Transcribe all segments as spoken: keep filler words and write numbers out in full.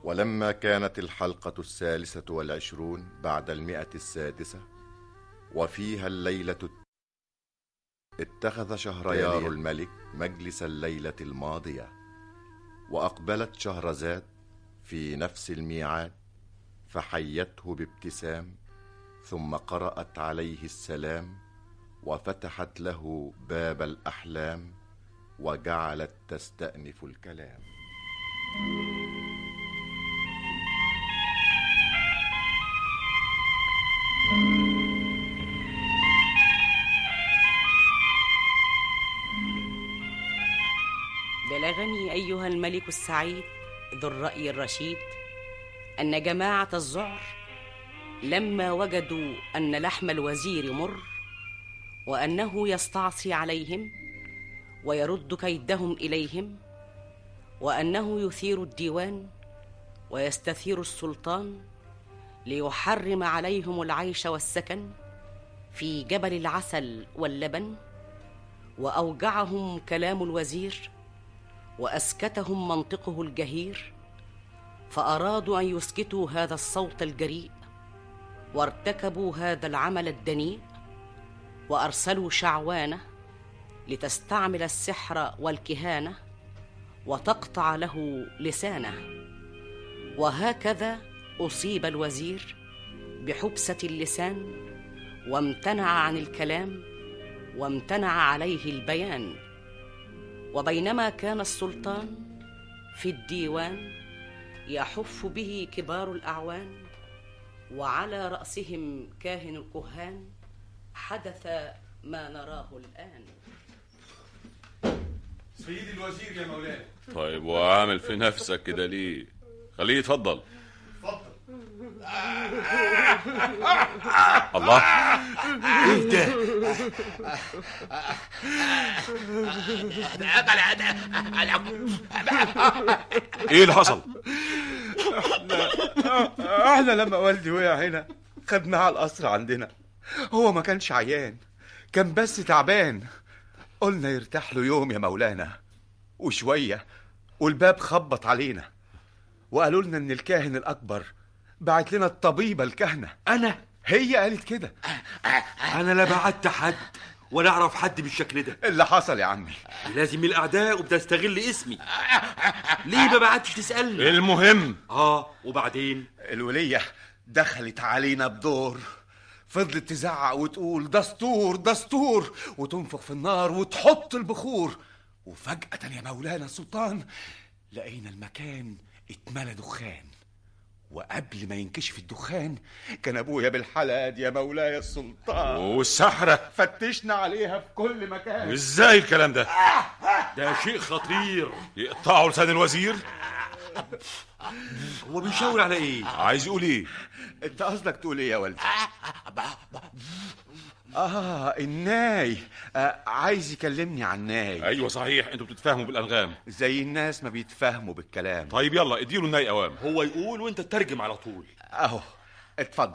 ولما كانت الحلقة الثالثة والعشرون بعد المئة السادسة وفيها الليلة الت... اتخذ شهريار الملك مجلس الليلة الماضية، وأقبلت شهرزاد في نفس الميعاد فحيته بابتسام، ثم قرأت عليه السلام وفتحت له باب الأحلام وجعلت تستأنف الكلام. بلغني أيها الملك السعيد ذو الرأي الرشيد أن جماعة الذعر لما وجدوا أن لحم الوزير مر، وأنه يستعصي عليهم ويرد كيدهم إليهم، وأنه يثير الديوان ويستثير السلطان ليحرم عليهم العيش والسكن في جبل العسل واللبن، وأوجعهم كلام الوزير وأسكتهم منطقه الجهير، فأرادوا أن يسكتوا هذا الصوت الجريء، وارتكبوا هذا العمل الدنيء، وأرسلوا شعوانة لتستعمل السحر والكهانة وتقطع له لسانه. وهكذا أصيب الوزير بحبسة اللسان، وامتنع عن الكلام وامتنع عليه البيان. وبينما كان السلطان في الديوان يحف به كبار الأعوان، وعلى رأسهم كاهن الكهان، حدث ما نراه الآن. سيدي الوزير يا مولانا. طيب وعامل في نفسك كده ليه؟ خليه يتفضل. اتفضل. الله، ايه ده؟ ايه اللي حصل؟ احنا احنا لما والدي وقع هنا خدناه على القصر عندنا. هو ما كانش عيان، كان بس تعبان. قلنا يرتاح له يوم يا مولانا، وشوية والباب خبط علينا وقالوا لنا ان الكاهن الاكبر بعت لنا الطبيبة الكهنة. انا هي قالت كده. انا لا بعت حد ولا اعرف حد بالشكل ده. اللي حصل يا عمي لازم الاعداء وبتستغل اسمي. ليه ما بعتش تسألني؟ المهم اه وبعدين الولية دخلت علينا بدور، فضلت تزعق وتقول دستور دستور، وتنفخ في النار وتحط البخور. وفجأة يا مولانا السلطان لقينا المكان اتملى دخان، وقبل ما ينكشف الدخان كان ابويا بالحلقة يا مولاي السلطان. والسحرة فتشنا عليها في كل مكان. ازاي الكلام ده؟ ده شيء خطير. يقطعوا لسان الوزير؟ هو بيشاور على ايه؟ عايز يقول ايه؟ انت قصدك تقول ايه يا والدي؟ اه الناي. آه عايز يكلمني عن الناي. ايوه صحيح، انتوا بتتفاهموا بالانغام زي الناس ما بيتفاهموا بالكلام. طيب يلا اديله الناي اوام. هو يقول وانت تترجم على طول. اهو اتفضل.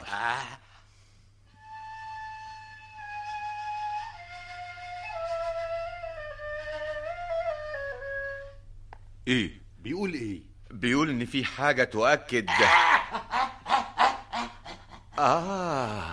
ايه بيقول ايه؟ بيقول ان في حاجة تؤكد. اه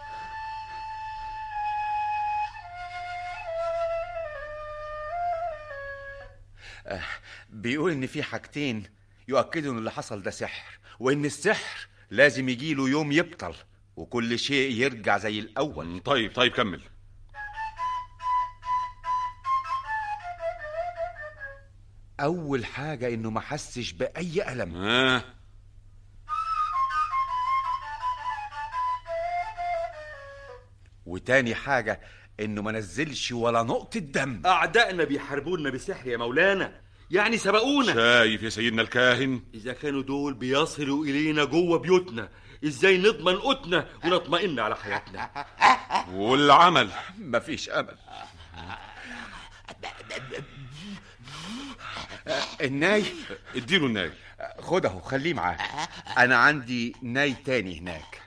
بيقول ان في حاجتين يؤكدوا ان اللي حصل ده سحر، وان السحر لازم يجيله يوم يبطل وكل شيء يرجع زي الاول. طيب طيب كمل. اول حاجة انه ما حسش باي الم. آه. وتاني حاجة انه ما نزلش ولا نقطة دم. اعدائنا بيحاربونا بسحر يا مولانا، يعني سبقونا. شايف يا سيدنا الكاهن؟ اذا كانوا دول بيصلوا الينا جوه بيوتنا، ازاي نضمن قوتنا ونطمئن على حياتنا؟ والعمل مفيش امل. الناي اديله الناي. خد اهو خليه معاك. انا عندي ناي تاني هناك.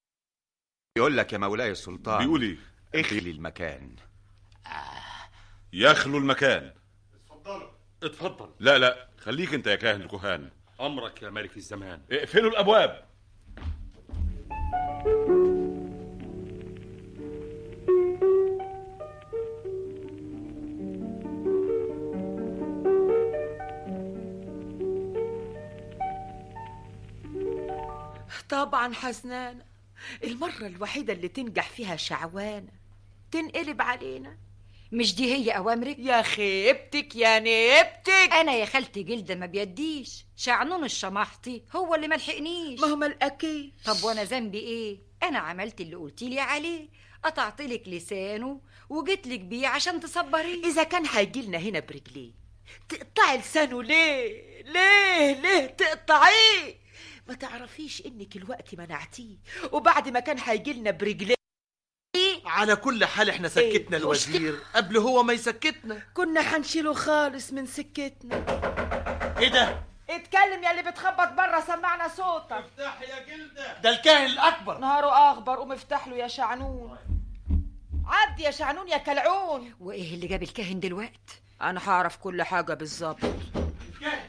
يقول لك يا مولاي السلطان. بيقول ايه؟ اخلي المكان. يخلو المكان. اتفضلوا. اتفضل. لا لا، خليك انت يا كاهن الكهان. امرك يا ملك الزمان. اقفلوا الابواب. طبعا حزنانة، المرة الوحيدة اللي تنجح فيها شعوانة تنقلب علينا. مش دي هي أوامرك؟ يا خيبتك يا نيبتك. أنا يا خالتي جلدة ما بيديش، شعنون الشماحطي هو اللي ملحقنيش. ما هو ملقاكيش. طب وأنا ذنبي إيه؟ أنا عملت اللي قلتيلي عليه، قطعتلك لسانه وجيتلك بيه عشان تصبريه. إذا كان هيجيلنا هنا برجليه تقطعي لسانه ليه؟ ليه ليه تقطعيه؟ ما تعرفيش إنك الوقت منعتيه، وبعد ما كان هيجيلنا برجليه. على كل حال احنا سكتنا إيه؟ الوزير قبل هو ما يسكتنا. كنا هنشيله خالص من سكتنا. ايه ده؟ اتكلم يا اللي بتخبط بره، سمعنا صوتك. افتح يا جلدة، ده الكاهن الأكبر. نهاره أخبر، قوم افتح له يا شعنون. عدي يا شعنون يا كلعون. وإيه اللي جاب الكاهن دلوقت؟ أنا هعرف كل حاجة بالظبط. الكاهن.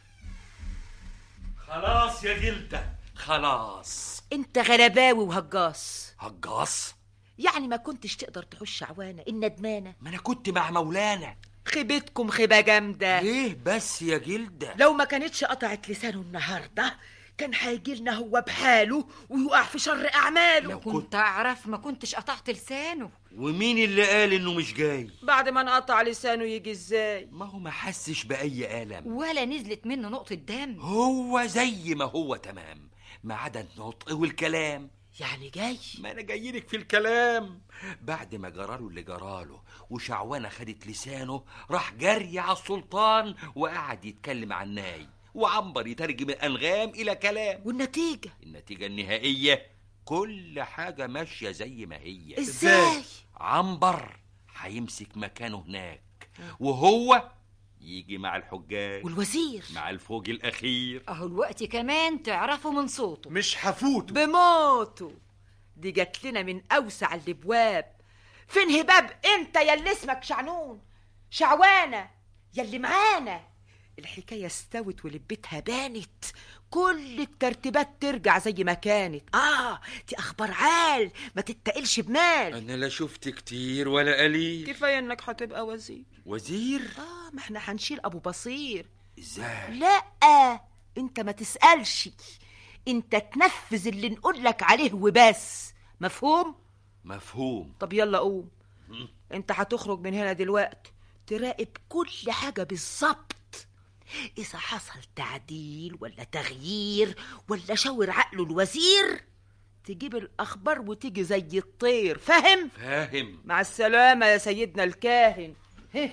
خلاص يا جلدة، خلاص. انت غلباوي وهجاص. هجاص؟ يعني ما كنتش تقدر تحوش شعوانة الندمانة؟ ما انا كنت مع مولانا. خيبتكم خيبة جامدة. ليه بس يا جلدة؟ لو ما كانتش قطعت لسانه النهاردة كان هيجيلنا هو بحاله ويقع في شر أعماله. لو كنت أعرف ما كنتش قطعت لسانه. ومين اللي قال انه مش جاي؟ بعد ما انقطع لسانه يجي ازاي؟ ما هو ما حسش بأي ألم ولا نزلت منه نقطة دم. هو زي ما هو تمام، ما عدا النطق والكلام. يعني جاي؟ ما انا جايلك في الكلام. بعد ما جراله اللي جراله وشعوانة خدت لسانه، راح جري على السلطان وقعد يتكلم عن ناي، وعنبر يترجم الأنغام إلى كلام. والنتيجة؟ النتيجة النهائية كل حاجة ماشية زي ما هي. ازاي؟ عنبر هيمسك مكانه هناك، وهو يجي مع الحجاج والوزير مع الفوج الأخير. أهو الوقت كمان تعرفوا من صوته. مش هفوته بموته. دي جات لنا من أوسع الابواب. فين هباب انت يا اللي اسمك شعنون؟ شعوانة يا اللي معانا. الحكاية استوت ولبتها بانت، كل الترتيبات ترجع زي ما كانت. اه دي اخبار عال ما تتقلش بمال. أنا لا شفت كتير ولا قليل. كفاية انك هتبقى وزير. وزير؟ اه ما احنا هنشيل ابو بصير. ازاي؟ لا انت ما تسألش، انت تنفذ اللي نقولك عليه وبس. مفهوم؟ مفهوم. طب يلا قوم. انت هتخرج من هنا دلوقتي تراقب كل حاجة بالظبط. إذا حصل تعديل ولا تغيير ولا شاور عقله الوزير تجيب الأخبار وتيجي زي الطير. فاهم؟ فاهم. مع السلامة يا سيدنا الكاهن. هه.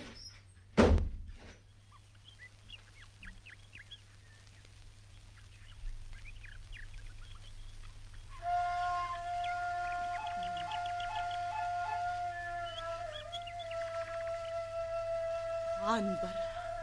عنبر.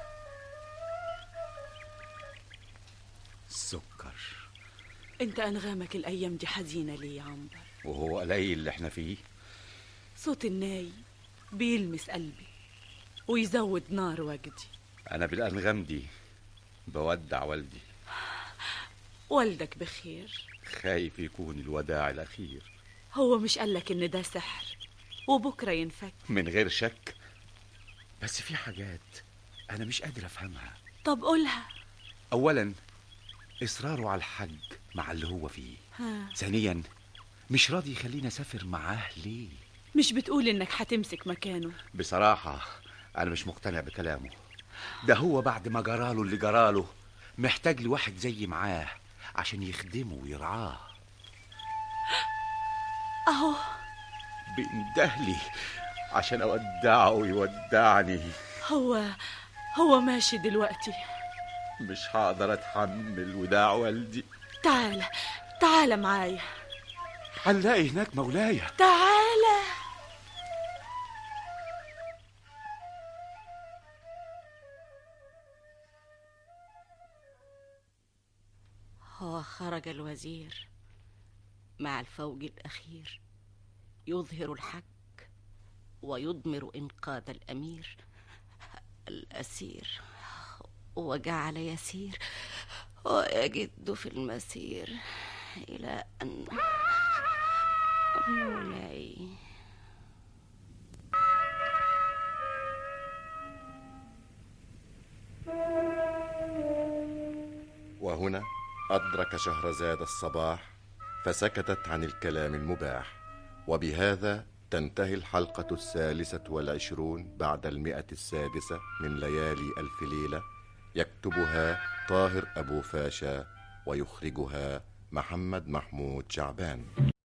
السكر. انت انغامك الايام دي حزينه ليه يا عنبر؟ وهو قليل اللي احنا فيه؟ صوت الناي بيلمس قلبي ويزود نار وجدي. انا بالانغام دي بودع والدي. والدك بخير؟ خايف يكون الوداع الاخير. هو مش قالك ان ده سحر وبكره ينفك؟ من غير شك، بس في حاجات انا مش قادر افهمها. طب قولها. اولا اصراره على الحج مع اللي هو فيه. ها. ثانيا مش راضي يخليني اسافر معاه ليه؟ مش بتقول انك هتمسك مكانه؟ بصراحة انا مش مقتنع بكلامه ده. هو بعد ما جراله اللي جراله محتاج لواحد زي معاه عشان يخدمه ويرعاه. اهو بيندهلي عشان اودعه ويودعني. هو هو ماشي دلوقتي. مش هقدر اتحمل وداع والدي. تعال تعال معايا. هنلاقي هناك مولاي. تعال. هو خرج الوزير مع الفوج الأخير يظهر الحق ويضمر إنقاذ الأمير. الأسير وجعل يسير ويجد في المسير إلى أن مولاي. وهنا أدرك شهرزاد الصباح فسكتت عن الكلام المباح. وبهذا تنتهي الحلقة الثالثة والعشرون بعد المئة السادسة من ليالي ألف ليلة، يكتبها طاهر أبو فاشا ويخرجها محمد محمود شعبان.